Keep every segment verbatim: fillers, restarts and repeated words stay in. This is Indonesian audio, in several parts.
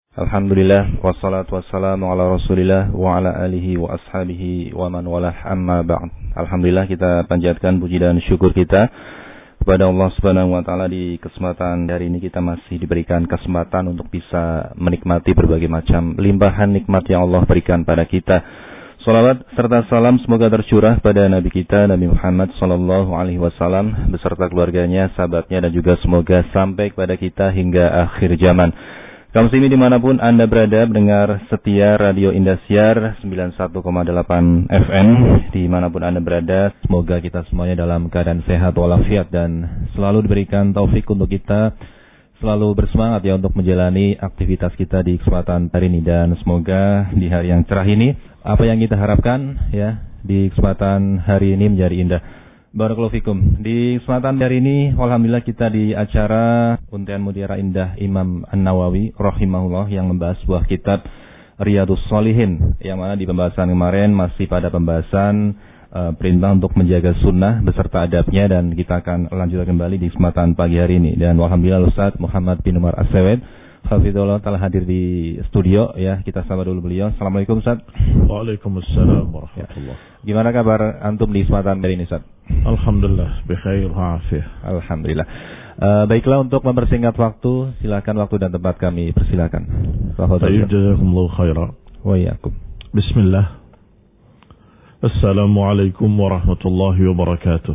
Alhamdulillah, wassalatu wassalamu ala rasulillah wa ala alihi wa ashabihi wa man walah amma ba'd. Alhamdulillah, kita panjatkan puji dan syukur kita kepada Allah Subhanahu wa taala. Di kesempatan hari ini kita masih diberikan kesempatan untuk bisa menikmati berbagai macam limpahan nikmat yang Allah berikan pada kita. Salawat serta salam semoga tercurah pada Nabi kita Nabi Muhammad sallallahu alaihi wasallam beserta keluarganya, sahabatnya, dan juga semoga sampai kepada kita hingga akhir zaman. Kaum muslimin dimanapun Anda berada, mendengar setia Radio Indosiar sembilan puluh satu koma delapan F M, dimanapun Anda berada, semoga kita semuanya dalam keadaan sehat walafiat dan selalu diberikan taufik untuk kita selalu bersemangat ya untuk menjalani aktivitas kita di kesempatan hari ini. Dan semoga di hari yang cerah ini, apa yang kita harapkan ya di kesempatan hari ini menjadi indah. Barakallahu fikum. Di kesempatan hari ini alhamdulillah kita di acara Untian Mutiara Indah Imam An-Nawawi rahimahullah yang membahas sebuah kitab Riyadhus Shalihin, yang mana di pembahasan kemarin masih pada pembahasan uh, perintah untuk menjaga sunnah beserta adabnya, dan kita akan lanjutkan kembali di kesempatan pagi hari ini. Dan alhamdulillah Ustaz Muhammad bin Umar As-Sawed hafizahullah telah hadir di studio ya. Kita sapa dulu beliau. Assalamualaikum Ustaz. Waalaikumsalam warahmatullah. Ya. Gimana kabar antum di kesempatan hari ini Ustaz? Alhamdulillah bikhair hafih. Alhamdulillah. Uh, baiklah, untuk mempersingkat waktu, silakan waktu dan tempat kami persilakan. Baik, jazakumullahu khairan. Wa iyyakum. Bismillah. Assalamualaikum warahmatullahi wabarakatuh.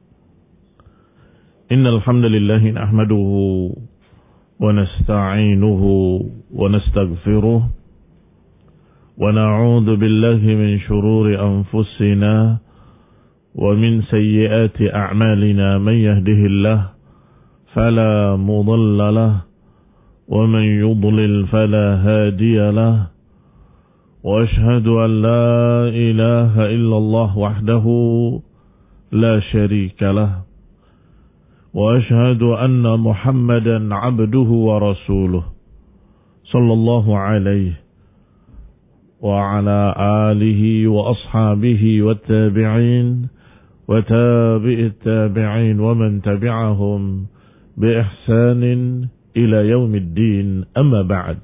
Innal hamdalillah nahmaduhu wa nasta'inuhu wa nastaghfiruh wa na'udzu billahi min shururi anfusina wa min sayyiati a'malina. Man yahdihillahu fala mudilla lahu wa man yudlil fala hadiya lahu wa ashhadu an la ilaha illallah wahdahu la sharika lahu wa ashhadu anna Muhammadan abduhu wa rasuluh sallallahu alaihi wa ala alihi wa ashabihi wa tabi'in wa tabi'it tabi'in wa man tabi'ahum bi ihsanin ila yaumiddin, amma ba'd.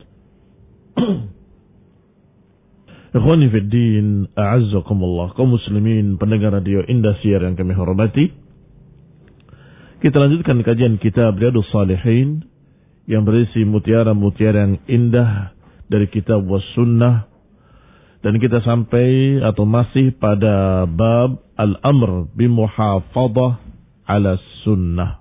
Ikhwani fid din, a'azzakumullah, kaum muslimin pendengar Radio Indosiar yang kami hormati. Kita lanjutkan kajian kitab Riyadhus Shalihin yang berisi mutiara-mutiara yang indah dari kitab was sunnah, dan kita sampai atau masih pada bab al-amr bimuhafadhah ala sunnah.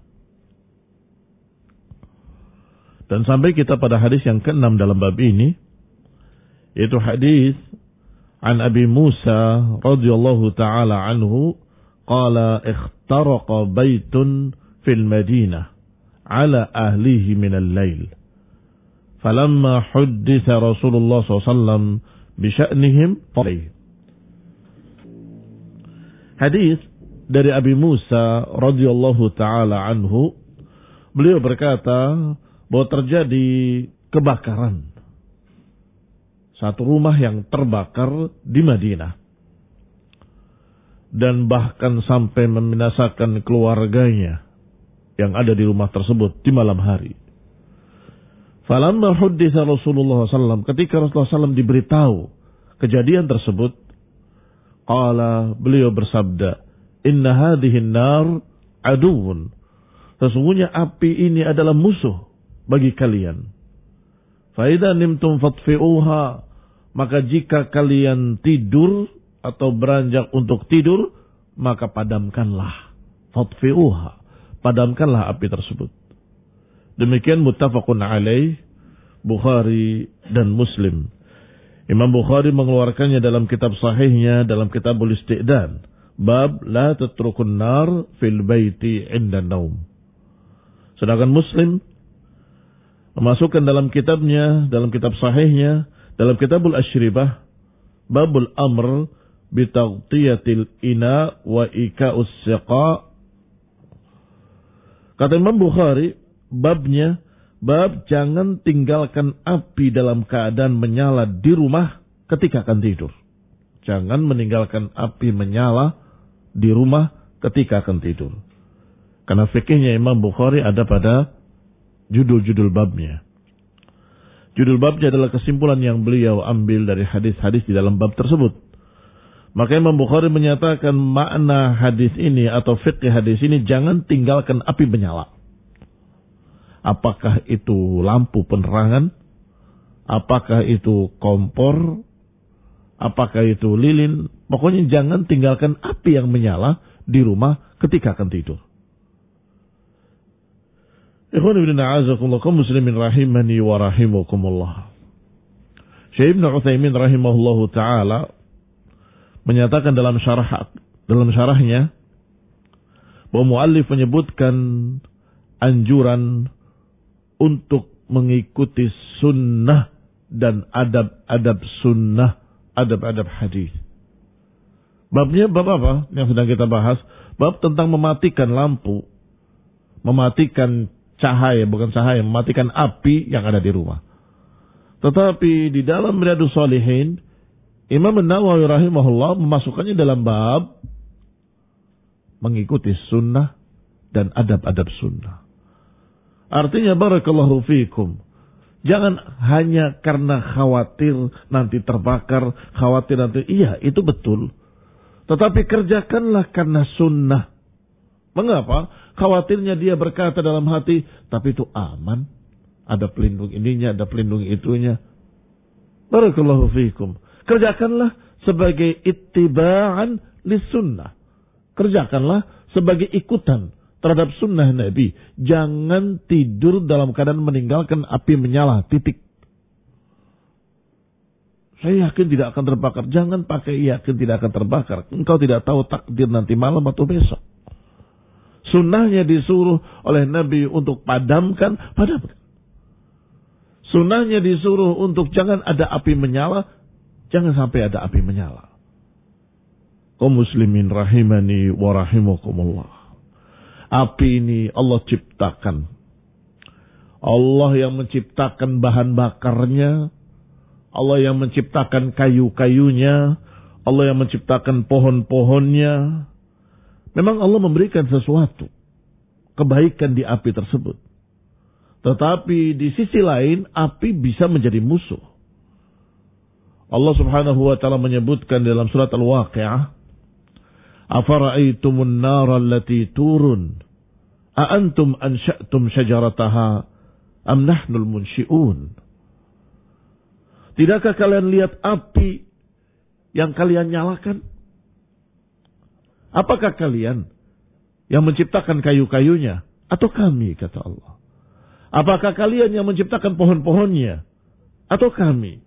Dan sampai kita pada hadis yang keenam dalam bab ini, yaitu hadis an Abi Musa radhiyallahu taala anhu qala ikhtaraqa baitun fil Madinah ala ahlihi min al-lail falamma hudditha Rasulullah sallallahu alaihi wasallam bi sya'nihim falih. Hadis dari Abi Musa radhiyallahu taala anhu, beliau berkata bahwa terjadi kebakaran, satu rumah yang terbakar di Madinah, dan bahkan sampai membinasakan keluarganya yang ada di rumah tersebut di malam hari. Falamma hudditha Rasulullah sallallahu alaihi wasallam, ketika Rasulullah sallallahu alaihi wasallam diberitahu kejadian tersebut, qala, beliau bersabda, inna hadhihi an-nar aduwwun, sesungguhnya api ini adalah musuh bagi kalian. Fa idza nimtum fatfi'uha, maka jika kalian tidur atau beranjak untuk tidur, maka padamkanlah. Fatfi'uha, padamkanlah api tersebut. Demikian muttafaqun alaih, Bukhari dan Muslim. Imam Bukhari mengeluarkannya dalam kitab sahihnya, dalam kitabul isti'dan, bab la tatrukun nar fil baiti inda naum. Sedangkan Muslim memasukkan dalam kitabnya, dalam kitab sahihnya, dalam kitabul asyribah, babul amr bitaghtiyatil ina wa ika'us siqa. Kata Imam Bukhari, babnya, bab jangan tinggalkan api dalam keadaan menyala di rumah ketika akan tidur. Jangan meninggalkan api menyala di rumah ketika akan tidur. Karena fikihnya Imam Bukhari ada pada judul-judul babnya. Judul babnya adalah kesimpulan yang beliau ambil dari hadis-hadis di dalam bab tersebut. Maka Imam Bukhari menyatakan makna hadis ini atau fikih hadis ini, jangan tinggalkan api menyala. Apakah itu lampu penerangan? Apakah itu kompor? Apakah itu lilin? Pokoknya jangan tinggalkan api yang menyala di rumah ketika akan tidur. Ikhwan ibn a'azakumullah kaum muslimin rahimani wa rahimakumullah. Syekh Ibn Utsaimin rahimahullahu taala menyatakan dalam syarah dalam syarahnya bahwa muallif menyebutkan anjuran untuk mengikuti sunnah dan adab-adab sunnah, adab-adab hadis. Babnya bab apa yang sedang kita bahas? Bab tentang mematikan lampu, mematikan cahaya, bukan cahaya, mematikan api yang ada di rumah. Tetapi di dalam Riyadhus Shalihin, Imam An-Nawawi rahimahullah memasukkannya dalam bab mengikuti sunnah dan adab-adab sunnah. Artinya barakallahu fiikum, jangan hanya karena khawatir nanti terbakar, khawatir nanti, iya itu betul. Tetapi kerjakanlah karena sunnah. Mengapa? Khawatirnya dia berkata dalam hati, tapi itu aman. Ada pelindung ininya, ada pelindung itunya. Barakallahu fiikum. Kerjakanlah sebagai ittiba'an lis sunnah. Kerjakanlah sebagai ikutan terhadap sunnah Nabi. Jangan tidur dalam keadaan meninggalkan api menyala. Titik. Saya yakin tidak akan terbakar. Jangan pakai yakin tidak akan terbakar. Engkau tidak tahu takdir nanti malam atau besok. Sunnahnya disuruh oleh Nabi untuk padamkan, padamkan. Sunnahnya disuruh untuk jangan ada api menyala, jangan sampai ada api menyala. Kaum muslimin rahimani wa rahimakumullah. Api ini Allah ciptakan. Allah yang menciptakan bahan bakarnya, Allah yang menciptakan kayu-kayunya, Allah yang menciptakan pohon-pohonnya. Memang Allah memberikan sesuatu, kebaikan di api tersebut. Tetapi di sisi lain, api bisa menjadi musuh. Allah subhanahu wa ta'ala menyebutkan dalam surat Al-Waqi'ah, Afara'aitumun nara allati turun, A'antum ansya'tum syajarataha, Am nahnul munsyi'un. Tidakkah kalian lihat api yang kalian nyalakan? Apakah kalian yang menciptakan kayu-kayunya? Atau kami, kata Allah. Apakah kalian yang menciptakan pohon-pohonnya? Atau kami?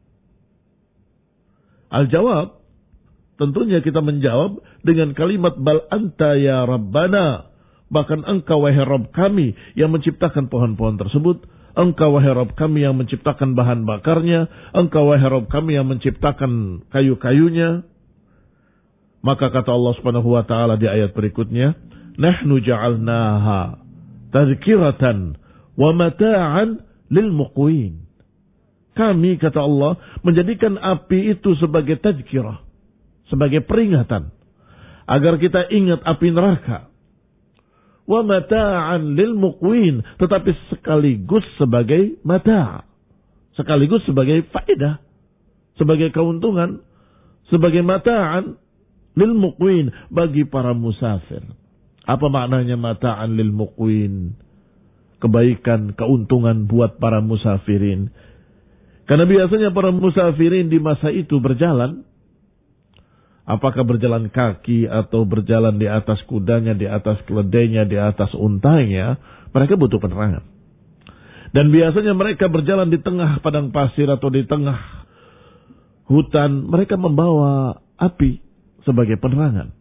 Al-jawab, tentunya kita menjawab dengan kalimat bal anta ya Rabbana. Bahkan engkau wahai Rabb kami yang menciptakan pohon-pohon tersebut. Engkau wahai Rabb kami yang menciptakan bahan bakarnya. Engkau wahai Rabb kami yang menciptakan kayu-kayunya. Maka kata Allah Subhanahu wa taala di ayat berikutnya, nahnu ja'alnaha tadhkiratan wa mata'an lil muqwin. Kami, kata Allah, menjadikan api itu sebagai tadhkirah, sebagai peringatan agar kita ingat api neraka. Wa mata'an lil muqwin, tetapi sekaligus sebagai mata', sekaligus sebagai faedah, sebagai keuntungan, sebagai mata'an lil muqwin, bagi para musafir. Apa maknanya mata'an lil muqwin? Kebaikan, keuntungan buat para musafirin. Karena biasanya para musafirin di masa itu berjalan, apakah berjalan kaki atau berjalan di atas kudanya, di atas keledainya, di atas untanya, mereka butuh penerangan. Dan biasanya mereka berjalan di tengah padang pasir atau di tengah hutan, mereka membawa api sebagai penerangan.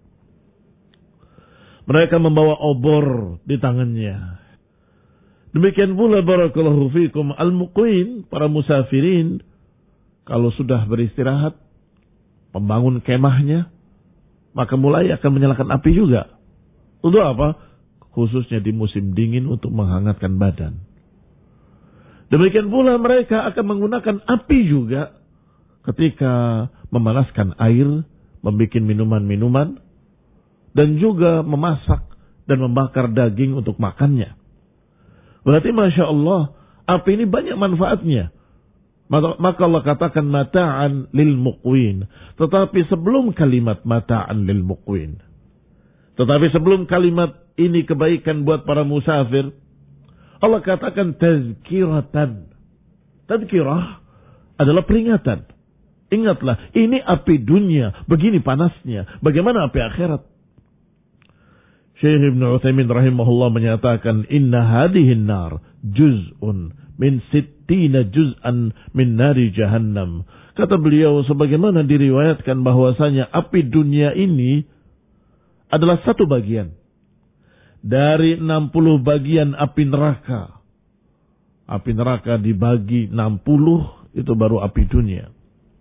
Mereka membawa obor di tangannya. Demikian pula barakallahu fikum al-muqwin, para musafirin, kalau sudah beristirahat, membangun kemahnya, maka mulai akan menyalakan api juga. Untuk apa? Khususnya di musim dingin untuk menghangatkan badan. Demikian pula mereka akan menggunakan api juga ketika memanaskan air, membuat minuman-minuman, dan juga memasak dan membakar daging untuk makannya. Berarti Masya Allah, api ini banyak manfaatnya. Maka, maka Allah katakan mata'an lil muqwin. Tetapi sebelum kalimat mata'an lil muqwin, tetapi sebelum kalimat ini kebaikan buat para musafir, Allah katakan tazkiratan. Tazkirah adalah peringatan. Ingatlah, ini api dunia, begini panasnya. Bagaimana api akhirat? Syekh Ibn Utsaimin rahimahullah menyatakan, inna hadihin nar juz'un min sittina juz'an min nari jahannam. Kata beliau, sebagaimana diriwayatkan bahwasanya api dunia ini adalah satu bagian dari enam puluh bagian api neraka. Api neraka dibagi enam puluh, itu baru api dunia.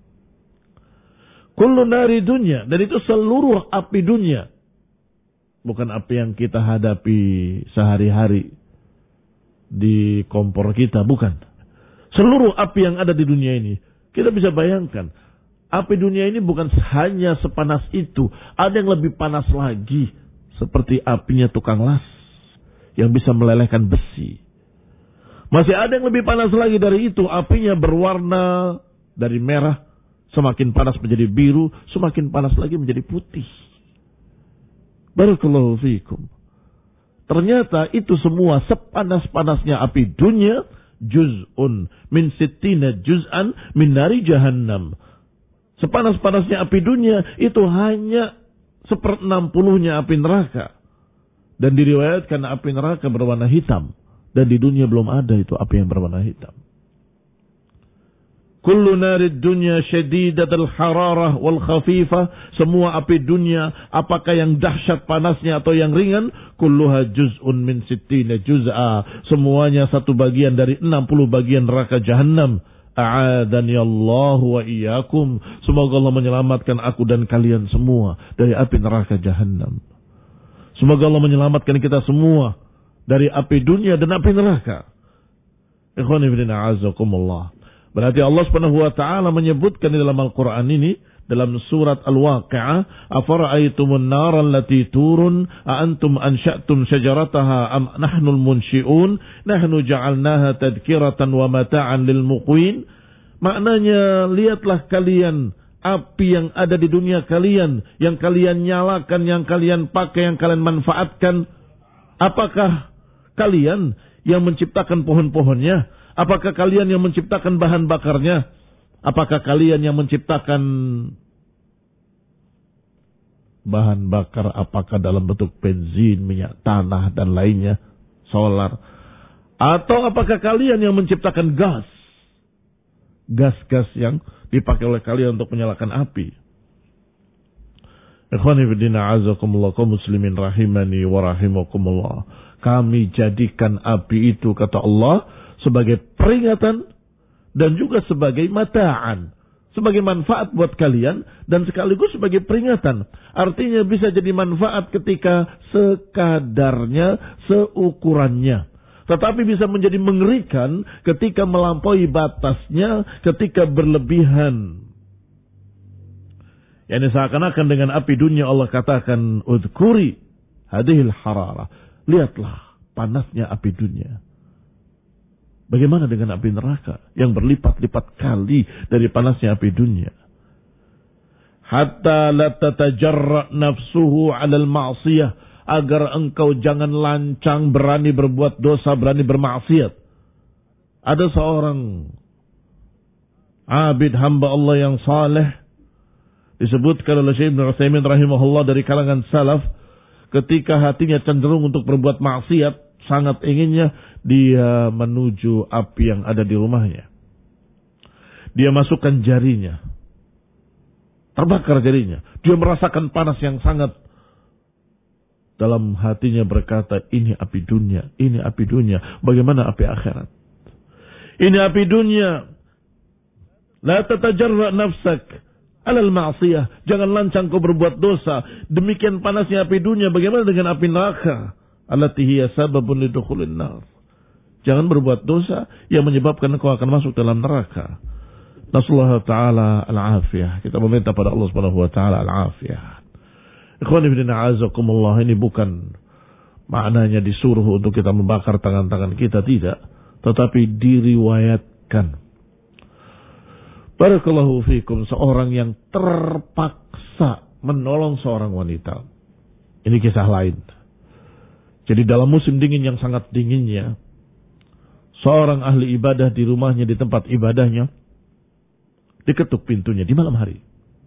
Kullu nari dunia, dan itu seluruh api dunia. Bukan api yang kita hadapi sehari-hari di kompor kita, bukan. Seluruh api yang ada di dunia ini, kita bisa bayangkan. Api dunia ini bukan hanya sepanas itu. Ada yang lebih panas lagi. Seperti apinya tukang las. Yang bisa melelehkan besi. Masih ada yang lebih panas lagi dari itu. Apinya berwarna dari merah. Semakin panas menjadi biru. Semakin panas lagi menjadi putih. Barakallahu fiikum. Ternyata itu semua sepanas-panasnya api dunia. Juz'un min sittina juz'an min nari jahannam. Sepanas-panasnya api dunia itu hanya seper enam puluhnya api neraka. Dan diriwayatkan api neraka berwarna hitam. Dan di dunia belum ada itu api yang berwarna hitam. Kullu narid dunya syadidatul hararah wal khafifah. Semua api dunia, apakah yang dahsyat panasnya atau yang ringan, kulluha juz'un min sittina juz'a. Semuanya satu bagian dari enam puluh bagian neraka jahannam. A'adani Allah wa iyyakum. Semoga Allah menyelamatkan aku dan kalian semua dari api neraka jahannam. Semoga Allah menyelamatkan kita semua dari api dunia dan api neraka. Ikhwani fillah a'azzakumullah. Berarti Allah Subhanahu wa taala menyebutkan di dalam Al-Qur'an ini dalam surat Al-Waqi'ah, afara'aytumun nara allati turun a antum ansha'tum syajarataha am nahnul munsyi'un nahnu ja'alnaha tadhkiratan wa mata'an lil muqwin. Maknanya, lihatlah kalian api yang ada di dunia kalian, yang kalian nyalakan, yang kalian pakai, yang kalian manfaatkan. Apakah kalian yang menciptakan pohon-pohonnya? Apakah kalian yang menciptakan bahan bakarnya? Apakah kalian yang menciptakan bahan bakar, apakah dalam bentuk bensin, minyak tanah, dan lainnya, solar? Atau apakah kalian yang menciptakan gas? Gas-gas yang dipakai oleh kalian untuk menyalakan api. Ikhwani fiddina azakumullah, kaum muslimin rahimani wa rahimakumullah. Kami jadikan api itu, kata Allah, sebagai peringatan dan juga sebagai mata'an, sebagai manfaat buat kalian dan sekaligus sebagai peringatan. Artinya bisa jadi manfaat ketika sekadarnya, seukurannya. Tetapi bisa menjadi mengerikan ketika melampaui batasnya, ketika berlebihan. Yani seakan-akan dengan api dunia Allah katakan, udhkuri hadihil hararah. Lihatlah panasnya api dunia. Bagaimana dengan api neraka yang berlipat-lipat kali dari panasnya api dunia? Hatta la tatajarra nafsuhu 'alal ma'siyah, agar engkau jangan lancang berani berbuat dosa, berani bermaksiat. Ada seorang abid hamba Allah yang saleh, disebutkan oleh Syekh Ibn Utsaimin rahimahullah dari kalangan salaf, ketika hatinya cenderung untuk berbuat maksiat, sangat inginnya dia menuju api yang ada di rumahnya. Dia masukkan jarinya, terbakar jarinya. Dia merasakan panas yang sangat. Dalam hatinya berkata, ini api dunia, ini api dunia. Bagaimana api akhirat? Ini api dunia. La tatajarra nafsak alal ma'siyah. Jangan lancang kau berbuat dosa. Demikian panasnya api dunia. Bagaimana dengan api neraka? Allati hiya sababun lidukhulin nar. Jangan berbuat dosa yang menyebabkan kau akan masuk dalam neraka. Nasallahu ta'ala al-afiyah. Kita meminta pada Allah subhanahu wa ta'ala al-afiyah. Ikhwani fillah a'azakumullah, ini bukan maknanya disuruh untuk kita membakar tangan-tangan kita, tidak. Tetapi diriwayatkan Barakallahu fikum, seorang yang terpaksa menolong seorang wanita. Ini kisah lain. Jadi dalam musim dingin yang sangat dinginnya, seorang ahli ibadah di rumahnya, di tempat ibadahnya, diketuk pintunya di malam hari.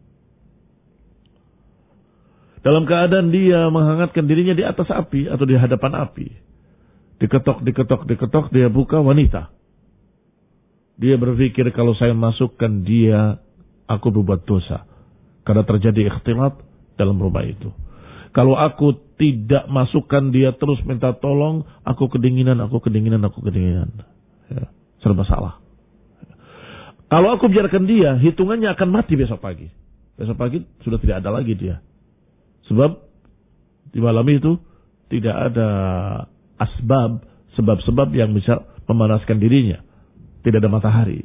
Dalam keadaan dia menghangatkan dirinya di atas api atau di hadapan api. Diketok, diketok, diketok, dia buka, wanita. Dia berpikir kalau saya masukkan dia, aku berbuat dosa. Karena terjadi ikhtilat dalam rumah itu. Kalau aku tidak masukkan dia terus minta tolong, aku kedinginan, aku kedinginan, aku kedinginan. Ya, serba salah. Kalau aku biarkan dia, hitungannya akan mati besok pagi. Besok pagi sudah tidak ada lagi dia. Sebab di malam itu tidak ada asbab, sebab-sebab yang bisa memanaskan dirinya. Tidak ada matahari.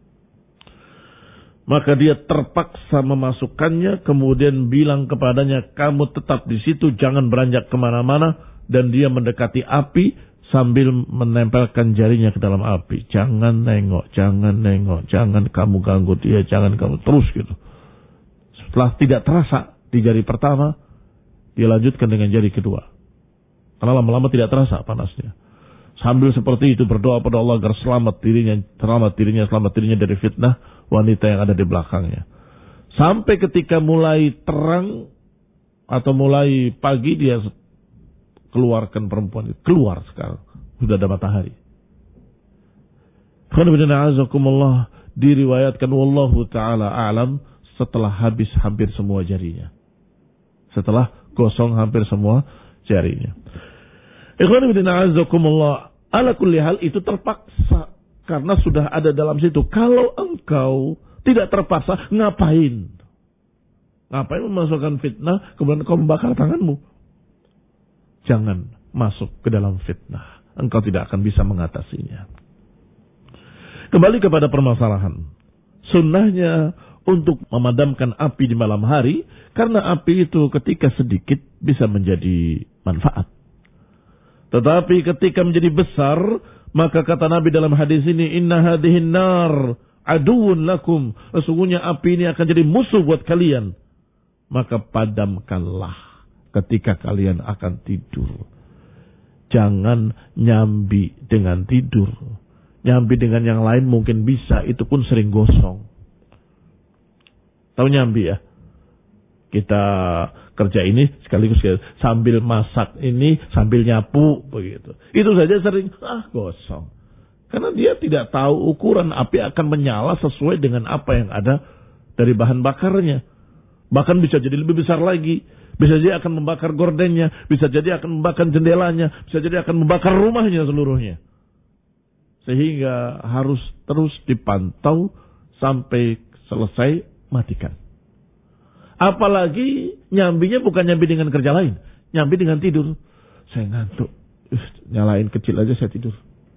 Maka dia terpaksa memasukkannya, kemudian bilang kepadanya, kamu tetap di situ, jangan beranjak kemana-mana. Dan dia mendekati api sambil menempelkan jarinya ke dalam api. Jangan nengok, jangan nengok, jangan kamu ganggu dia, jangan kamu terus gitu. Setelah tidak terasa di jari pertama, dia lanjutkan dengan jari kedua. Karena lama-lama tidak terasa panasnya. Sambil seperti itu berdoa pada Allah agar selamat dirinya, selamat dirinya, selamat dirinya dari fitnah wanita yang ada di belakangnya. Sampai ketika mulai terang atau mulai pagi, dia keluarkan perempuan itu. Keluar sekarang. Sudah ada matahari. Diriwayatkan wallahu ta'ala a'lam setelah habis hampir semua jarinya. Setelah gosong hampir semua jarinya. Ikhwan fillah a'azzakumullah. Ala kulli hal itu terpaksa karena sudah ada dalam situ. Kalau engkau tidak terpaksa, ngapain? Ngapain memasukkan fitnah kemudian engkau membakar tanganmu? Jangan masuk ke dalam fitnah. Engkau tidak akan bisa mengatasinya. Kembali kepada permasalahan. Sunnahnya untuk memadamkan api di malam hari, karena api itu ketika sedikit bisa menjadi manfaat. Tetapi ketika menjadi besar, maka kata Nabi dalam hadis ini, inna hadhihin nar aduun lakum. Sesungguhnya api ini akan jadi musuh buat kalian. Maka padamkanlah ketika kalian akan tidur. Jangan nyambi dengan tidur. Nyambi dengan yang lain mungkin bisa, itu pun sering gosong. Tahu nyambi ya? Kita kerja ini sekaligus sambil masak ini, sambil nyapu begitu. Itu saja sering ah gosong. Karena dia tidak tahu ukuran api akan menyala sesuai dengan apa yang ada dari bahan bakarnya. Bahkan bisa jadi lebih besar lagi. Bisa jadi akan membakar gordennya, bisa jadi akan membakar jendelanya, bisa jadi akan membakar rumahnya seluruhnya. Sehingga harus terus dipantau sampai selesai, matikan. Apalagi nyambinya bukan nyambi dengan kerja lain. Nyambi dengan tidur. Saya ngantuk. Uh, nyalain kecil aja saya tidur.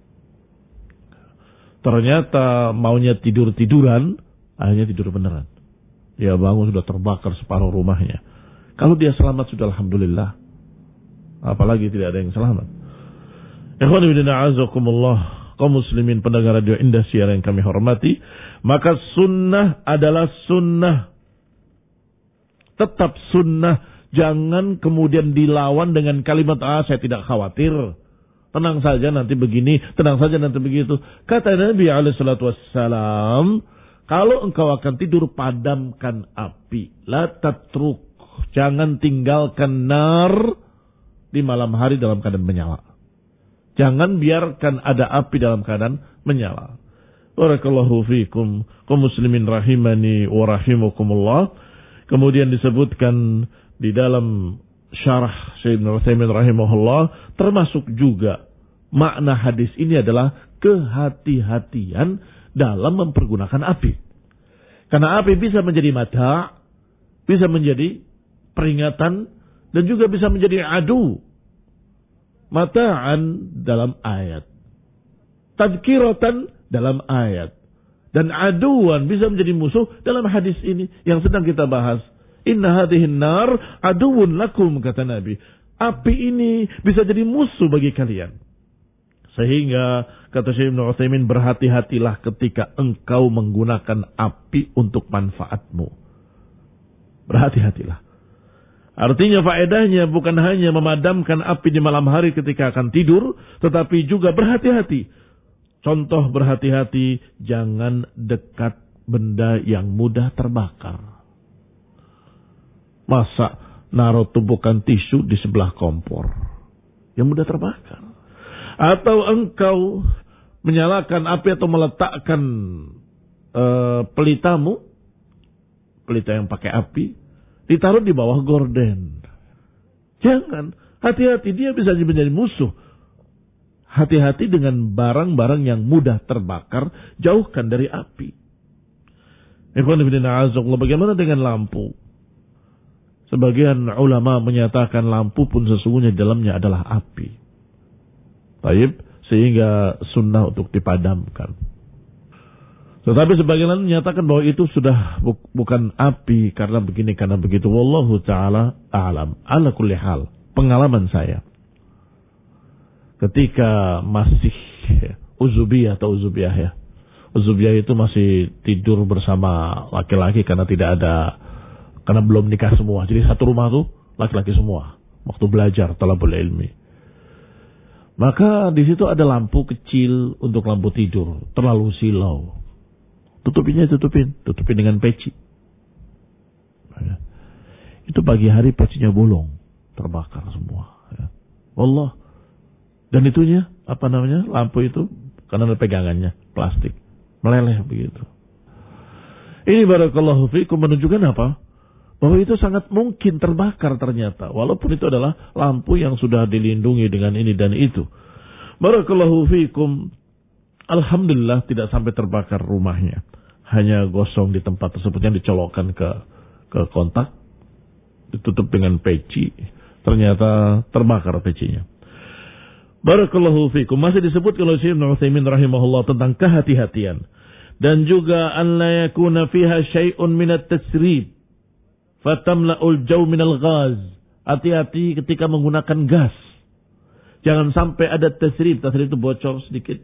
Ternyata maunya tidur-tiduran, akhirnya tidur beneran. Dia bangun sudah terbakar separuh rumahnya. Kalau dia selamat sudah alhamdulillah. Apalagi tidak ada yang selamat. Ikhwan fillah a'azakumullah, kaum muslimin pendengar radio Indah Siar yang kami hormati, maka sunnah adalah sunnah. Tetap sunnah, jangan kemudian dilawan dengan kalimat, ah saya tidak khawatir. Tenang saja nanti begini, tenang saja nanti begitu. Kata Nabi alaihi salatu wassalam, kalau engkau akan tidur, padamkan api. La tatruk, jangan tinggalkan nar di malam hari dalam keadaan menyala. Jangan biarkan ada api dalam keadaan menyala. Barakallahu fikum, kaum muslimin rahimani wa rahimakumullah. Kemudian disebutkan di dalam syarah Syekh Ibnu Utsaimin rahimahullah, termasuk juga makna hadis ini adalah kehati-hatian dalam mempergunakan api. Karena api bisa menjadi mata, bisa menjadi peringatan, dan juga bisa menjadi adu. Mata'an dalam ayat, tadhkiratan dalam ayat, dan aduan bisa menjadi musuh dalam hadis ini yang sedang kita bahas. Inna hadhihin nar aduun lakum, kata Nabi. Api ini bisa jadi musuh bagi kalian. Sehingga kata Syekh Ibnu Utsaimin, berhati-hatilah ketika engkau menggunakan api untuk manfaatmu. Berhati-hatilah. Artinya faedahnya bukan hanya memadamkan api di malam hari ketika akan tidur, tetapi juga berhati-hati. Contoh berhati-hati, jangan dekat benda yang mudah terbakar. Masa naruh tumpukan tisu di sebelah kompor yang mudah terbakar? Atau engkau menyalakan api atau meletakkan uh, pelitamu, pelita yang pakai api, ditaruh di bawah gorden. Jangan, hati-hati, dia bisa menjadi musuh. Hati-hati dengan barang-barang yang mudah terbakar, jauhkan dari api. Bagaimana dengan lampu? Sebagian ulama menyatakan lampu pun sesungguhnya di dalamnya adalah api. Baik, sehingga sunnah untuk dipadamkan. Tetapi sebagian lain menyatakan bahwa itu sudah bu bukan api karena begini karena begitu. Wallahu taala a'lam. Ala kulli hal, pengalaman saya ketika masih uzubiyah atau uzubiyah ya. Uzubiyah itu masih tidur bersama laki-laki karena tidak ada, karena belum nikah semua. Jadi satu rumah tuh laki-laki semua waktu belajar talabul ilmi. Maka di situ ada lampu kecil untuk lampu tidur, terlalu silau. Tutupinya tutupin, tutupin dengan peci. Ya. Itu pagi hari pecinya bolong, terbakar semua. Ya. Allah. Dan itunya apa namanya? Lampu itu karena ada pegangannya, plastik, meleleh begitu. Ini barakallahu fikum menunjukkan apa? Bahwa itu sangat mungkin terbakar ternyata. Walaupun itu adalah lampu yang sudah dilindungi dengan ini dan itu. Barakallahu fikum. Alhamdulillah tidak sampai terbakar rumahnya. Hanya gosong di tempat tersebut yang dicolokkan ke ke kontak. Ditutup dengan peci. Ternyata terbakar pecinya. Barakallahu fikum. Masih disebut oleh Syekh Ibnu Utsaimin rahimahullah tentang kehati-hatian. Dan juga an la yakuna fiha syai'un minat tasrib. Fatamla'ul jaw minal ghaz. Hati-hati ketika menggunakan gas. Jangan sampai ada tasrib. Tasrib itu bocor sedikit.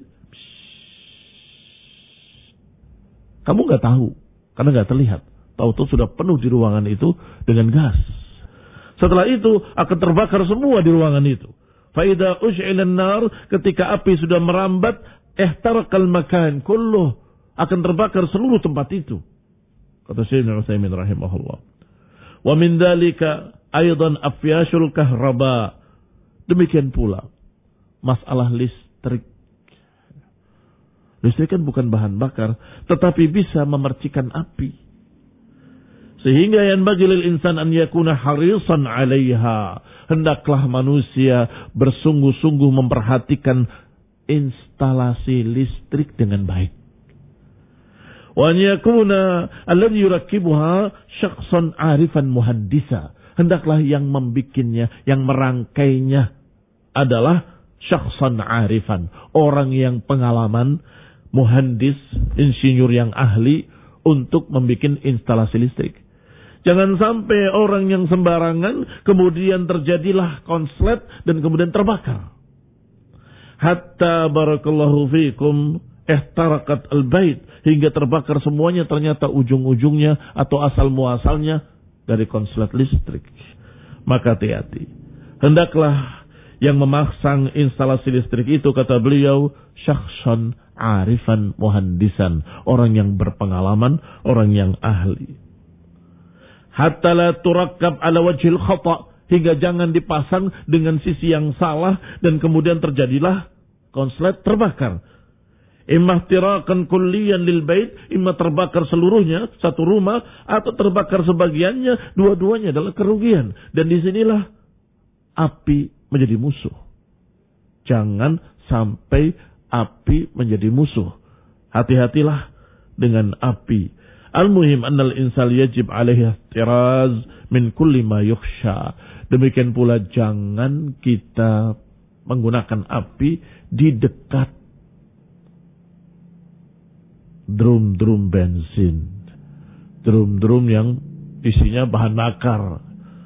Kamu nggak tahu. Karena nggak terlihat. Tahu-tahu sudah penuh di ruangan itu dengan gas. Setelah itu akan terbakar semua di ruangan itu. Faida ush'ilan nar. Ketika api sudah merambat. Ihtarakal makan. Kulluh. Akan terbakar seluruh tempat itu. Kata Syekh Ibnu Utsaimin rahimahullah. Wa min dzalika aidan afyashul kahraba. Demikian pula masalah listrik. Listrik kan bukan bahan bakar, tetapi bisa memercikan api. Sehingga yang bagi lil insan an yakuna harisan 'alaiha. Hendaklah manusia bersungguh-sungguh memperhatikan instalasi listrik dengan baik. Wa yakuna alladhi yurakkibuha syakhsan 'arifan muhaddisa. Hendaklah yang membikinnya, yang merangkainya adalah syakhsan 'arifan, orang yang pengalaman, muhandis, insinyur yang ahli untuk membikin instalasi listrik. Jangan sampai orang yang sembarangan kemudian terjadilah konslet dan kemudian terbakar. Hatta barakallahu fikum ihtarakat al-bait, hingga terbakar semuanya, ternyata ujung-ujungnya atau asal muasalnya dari konslet listrik. Maka hati-hati. Hendaklah yang memasang instalasi listrik itu, kata beliau, syakhsan arifan muhandisan, orang yang berpengalaman, orang yang ahli. Hatta la turakkab ala wajhil khata', hingga jangan dipasang dengan sisi yang salah dan kemudian terjadilah konslet terbakar. Imma tirakan kulliyan lil bait, imma terbakar seluruhnya satu rumah atau terbakar sebagiannya, dua-duanya adalah kerugian. Dan disinilah api menjadi musuh. Jangan sampai api menjadi musuh. Hati-hatilah dengan api. Al-muhim annal insal yajib alaihi ihtiraz min kulli ma yukhsha. Demikian pula jangan kita menggunakan api di dekat drum-drum bensin, drum-drum yang isinya bahan bakar.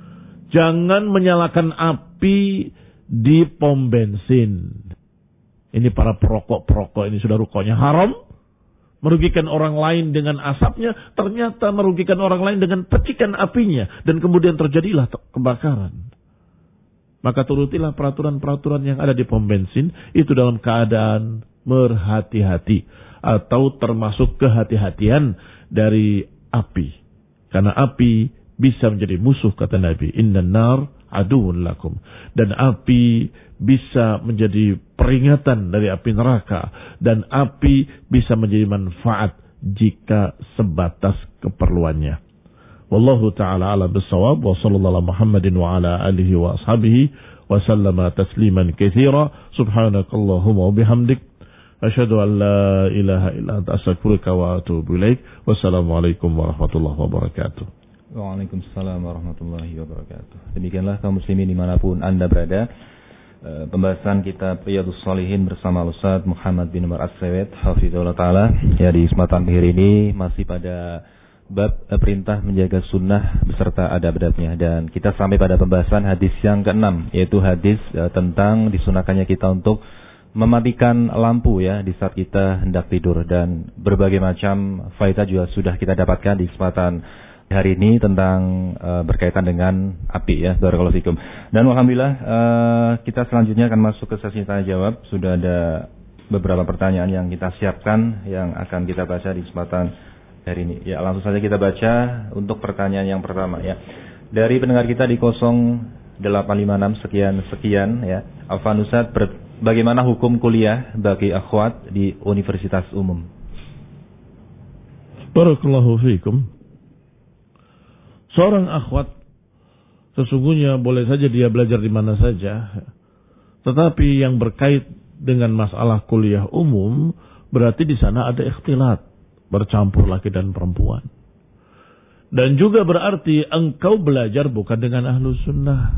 Jangan menyalakan api di pom bensin. Ini para perokok-perokok ini sudah rokoknya haram, merugikan orang lain dengan asapnya, ternyata merugikan orang lain dengan percikan apinya, dan kemudian terjadilah kebakaran. Maka turutilah peraturan-peraturan yang ada di pom bensin itu dalam keadaan berhati-hati atau termasuk kehati-hatian dari api. Karena api bisa menjadi musuh, kata Nabi. Innan nar aduun lakum. Dan api bisa menjadi peringatan dari api neraka. Dan api bisa menjadi manfaat jika sebatas keperluannya. Wallahu ta'ala ala bisawab. Wa sallallahu ala Muhammadin wa ala alihi wa ashabihi wa sallama tasliman katsira. Subhanakallahumma wa bihamdik. Asyhadu an la ilaha illa anta astaghfiruka wa atubu ilaik. Wassalamualaikum warahmatullahi wabarakatuh. Waalaikumsalam warahmatullahi wabarakatuh. Demikianlah kaum muslimin dimanapun Anda berada, pembahasan kitab Riyadhus Shalihin bersama Ustaz Muhammad bin Umar As-Sawed hafizahullah taala. Ya, di kesempatan akhir ini masih pada bab perintah menjaga sunnah beserta adab-adabnya, dan kita sampai pada pembahasan hadis yang keenam, yaitu hadis uh, tentang disunahkannya kita untuk mematikan lampu ya di saat kita hendak tidur, dan berbagai macam faedah juga sudah kita dapatkan di kesempatan hari ini tentang uh, berkaitan dengan api ya. Barakallahu fikum. Dan alhamdulillah uh, kita selanjutnya akan masuk ke sesi tanya jawab. Sudah ada beberapa pertanyaan yang kita siapkan yang akan kita baca di kesempatan hari ini. Ya, langsung saja kita baca untuk pertanyaan yang pertama ya. Dari pendengar kita di nol delapan lima enam sekian sekian ya. Afwan Ustaz, bagaimana hukum kuliah bagi akhwat di universitas umum? Barakallahu fikum. Seorang akhwat sesungguhnya boleh saja dia belajar di mana saja. Tetapi yang berkait dengan masalah kuliah umum berarti di sana ada ikhtilat, bercampur laki dan perempuan. Dan juga berarti engkau belajar bukan dengan ahlu sunnah.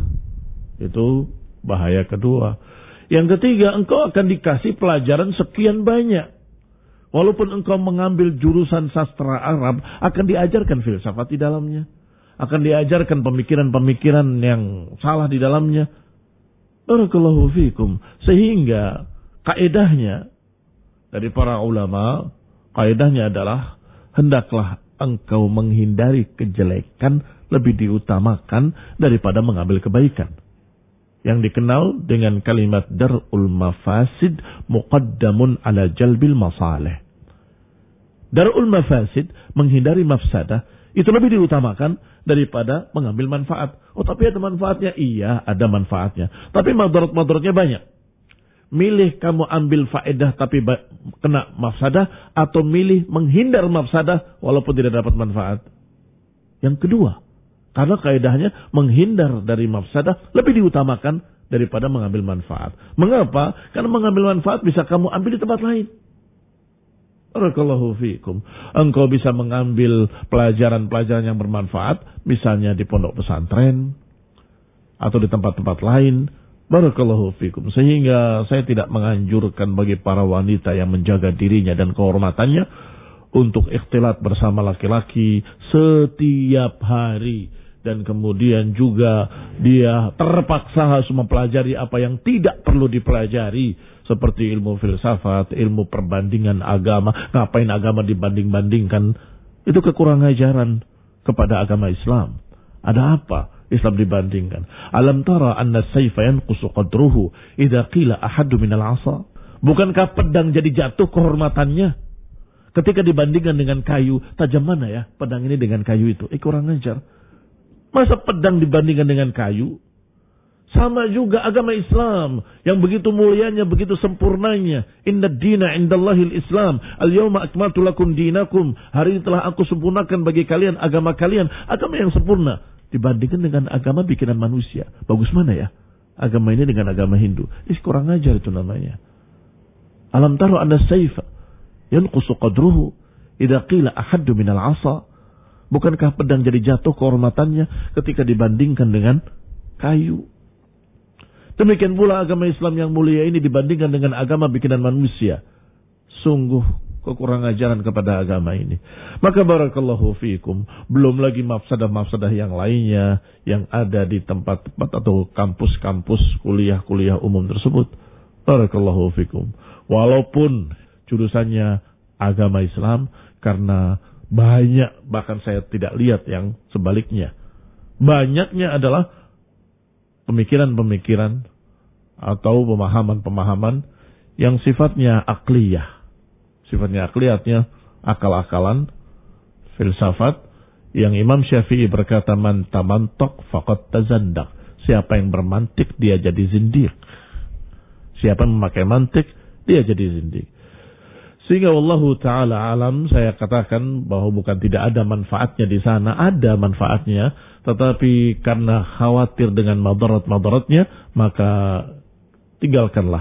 Itu bahaya kedua. Yang ketiga, engkau akan dikasih pelajaran sekian banyak. Walaupun engkau mengambil jurusan sastra Arab, akan diajarkan filsafat di dalamnya. Akan diajarkan pemikiran-pemikiran yang salah di dalamnya. Barakallahu fikum. Sehingga kaedahnya dari para ulama, kaedahnya adalah hendaklah engkau menghindari kejelekan lebih diutamakan daripada mengambil kebaikan. Yang dikenal dengan kalimat dar'ul mafasid muqaddamun ala jalbil masalih. Dar'ul mafasid, menghindari mafsadah, itu lebih diutamakan daripada mengambil manfaat. Oh, tapi ada manfaatnya? Iya, ada manfaatnya. Tapi madarat-madaratnya banyak. Milih kamu ambil faedah tapi kena mafsadah, atau milih menghindar mafsadah walaupun tidak dapat manfaat. Yang kedua, karena kaidahnya menghindar dari mafsadah lebih diutamakan daripada mengambil manfaat. Mengapa? Karena mengambil manfaat bisa kamu ambil di tempat lain. Barakallahu fiikum. Engkau bisa mengambil pelajaran-pelajaran yang bermanfaat, misalnya di pondok pesantren atau di tempat-tempat lain. Barakallahu fikum. Sehingga saya tidak menganjurkan bagi para wanita yang menjaga dirinya dan kehormatannya untuk ikhtilat bersama laki-laki setiap hari. Dan kemudian juga dia terpaksa harus mempelajari apa yang tidak perlu dipelajari. Seperti ilmu filsafat, ilmu perbandingan agama. Ngapain agama dibanding-bandingkan? Itu kekurangan ajaran kepada agama Islam. Ada apa Islam dibandingkan? Alam tara anna sayfa yanqusu qadruhu idza qila ahaddu minal 'asa. Bukankah pedang jadi jatuh kehormatannya ketika dibandingkan dengan kayu? Tajam mana ya pedang ini dengan kayu itu? Eh, kurang ajar. Masa pedang dibandingkan dengan kayu? Sama juga agama Islam yang begitu mulianya, begitu sempurnanya. Inna dina indallahil Islam. Al-yawma akmaltu lakum dinakum. Hari ini telah aku sempurnakan bagi kalian agama kalian. Agama yang sempurna dibandingkan dengan agama bikinan manusia. Bagus mana ya agama ini dengan agama Hindu? Ini kurang ajar itu namanya. Alam tara anna sayfa yanqusu qadruhu idza qila ahaddu minal 'asa. Bukankah pedang jadi jatuh kehormatannya ketika dibandingkan dengan kayu? Demikian pula agama Islam yang mulia ini dibandingkan dengan agama bikinan manusia. Sungguh kekurangan ajaran kepada agama ini. Maka barakallahu fiikum. Belum lagi mafsadah-mafsadah yang lainnya yang ada di tempat-tempat atau kampus-kampus kuliah-kuliah umum tersebut. Barakallahu fiikum. walaupun jurusannya agama Islam, karena banyak, bahkan saya tidak lihat yang sebaliknya. Banyaknya adalah pemikiran-pemikiran atau pemahaman-pemahaman yang sifatnya akliyah. Sifatnya akliyah artinya akal-akalan, filsafat, yang Imam Syafi'i berkata, man tamantok faqad tazandak. Siapa yang bermantik, dia jadi zindiq. Siapa yang memakai mantik, dia jadi zindiq. Sehingga wallahu ta'ala alam, saya katakan bahwa bukan tidak ada manfaatnya di sana, ada manfaatnya, tetapi karena khawatir dengan madarat-madaratnya, maka tinggalkanlah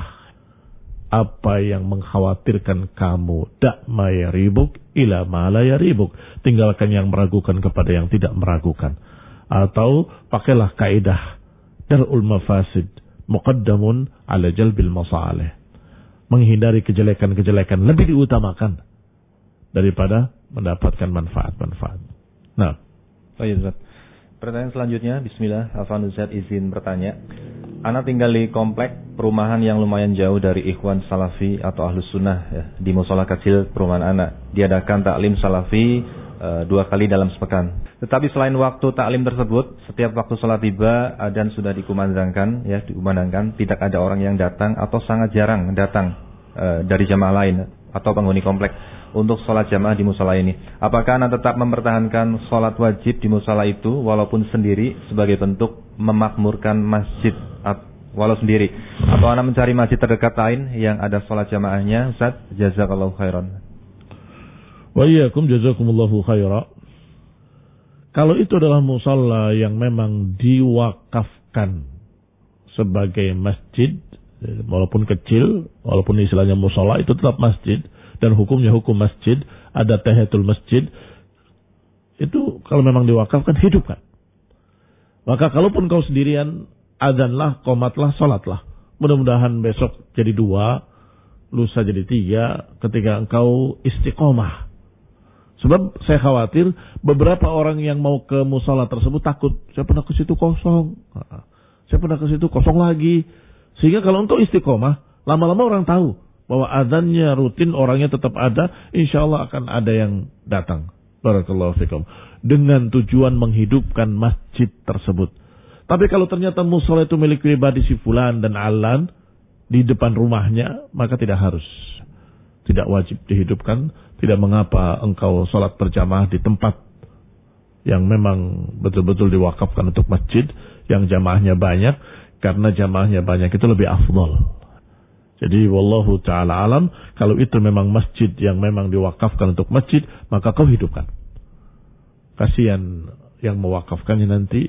apa yang mengkhawatirkan kamu. Da' ma yaribuk ila ma la yaribuk. Tinggalkan yang meragukan kepada yang tidak meragukan. Atau pakailah kaidah dar'ul mafasid muqaddamun ala jalbil masalih. Menghindari kejelekan-kejelekan lebih diutamakan daripada mendapatkan manfaat-manfaat. Nah, baik, Ustaz. Pertanyaan selanjutnya, bismillah, Afan Ustaz izin bertanya. Ana tinggal di komplek perumahan yang lumayan jauh dari Ikhwan Salafi atau Ahlus Sunnah ya, di musola kecil perumahan ana. Diadakan taklim Salafi e, dua kali dalam sepekan. Tetapi selain waktu taklim tersebut, setiap waktu sholat tiba, adzan sudah dikumandangkan, ya, dikumandangkan, tidak ada orang yang datang atau sangat jarang datang e, dari jamaah lain atau penghuni komplek untuk sholat jamaah di musola ini. Apakah Anda tetap mempertahankan sholat wajib di musola itu walaupun sendiri sebagai bentuk memakmurkan masjid walau sendiri, atau Anda mencari masjid terdekat lain yang ada sholat jamaahnya? Ustaz, jazakallahu khairan. Wa iyyakum jazakumullahu khairan. Kalau itu adalah musola yang memang diwakafkan sebagai masjid, walaupun kecil, walaupun istilahnya musola, itu tetap masjid dan hukumnya hukum masjid, ada tahiyatul masjid, itu kalau memang diwakafkan, hidupkan. Maka kalaupun kau sendirian, adzanlah, qomatlah, sholatlah. Mudah-mudahan besok jadi dua, lusa jadi tiga, ketika engkau istiqomah. Sebab saya khawatir beberapa orang yang mau ke musola tersebut takut, saya pernah ke situ kosong, saya pernah ke situ kosong lagi. Sehingga kalau untuk istiqomah, lama-lama orang tahu bahwa adzannya rutin, orangnya tetap ada, insya Allah akan ada yang datang. Barakallahu fikum. Dengan tujuan menghidupkan masjid tersebut. Tapi kalau ternyata musola itu milik pribadi si fulan dan alan di depan rumahnya, maka tidak harus. Tidak wajib dihidupkan. Tidak mengapa engkau sholat berjamaah di tempat yang memang betul-betul diwakafkan untuk masjid, yang jamaahnya banyak, karena jamaahnya banyak itu lebih afdal. Jadi wallahu ta'ala alam, kalau itu memang masjid yang memang diwakafkan untuk masjid, maka kau hidupkan. Kasihan yang mewakafkannya nanti,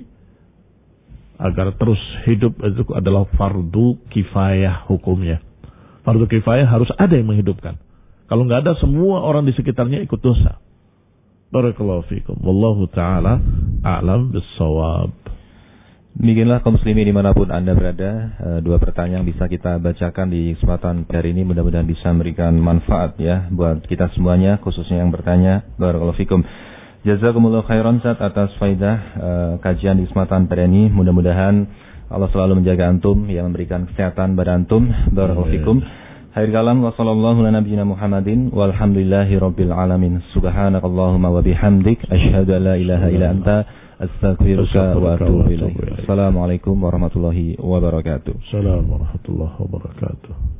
agar terus hidup, itu adalah fardu kifayah hukumnya. Fardu kifayah harus ada yang menghidupkan. Kalau nggak ada, semua orang di sekitarnya ikut dosa. Barakallahu fikum. Wallahu ta'ala a'lam bis-shawab. Demikianlah kaum muslimin dimanapun Anda berada, dua pertanyaan bisa kita bacakan di kesempatan hari ini, mudah-mudahan bisa memberikan manfaat ya buat kita semuanya, khususnya yang bertanya. Barakallahu fikum. Jazakumullah khairan Ustaz atas faidah uh, kajian di kesempatan hari ini. Mudah-mudahan Allah selalu menjaga antum, yang memberikan kesehatan pada antum. Barakallahu fikum. Akhir kalam, wa sallallahu ala nabiyyina Muhammadin walhamdulillahi rabbil alamin. Subhanakallahumma wa bihamdik asyhadu an la ilaha illa anta astaghfiruka wa atubu ilaik. Assalamualaikum warahmatullahi wabarakatuh. Assalamualaikum warahmatullahi wabarakatuh.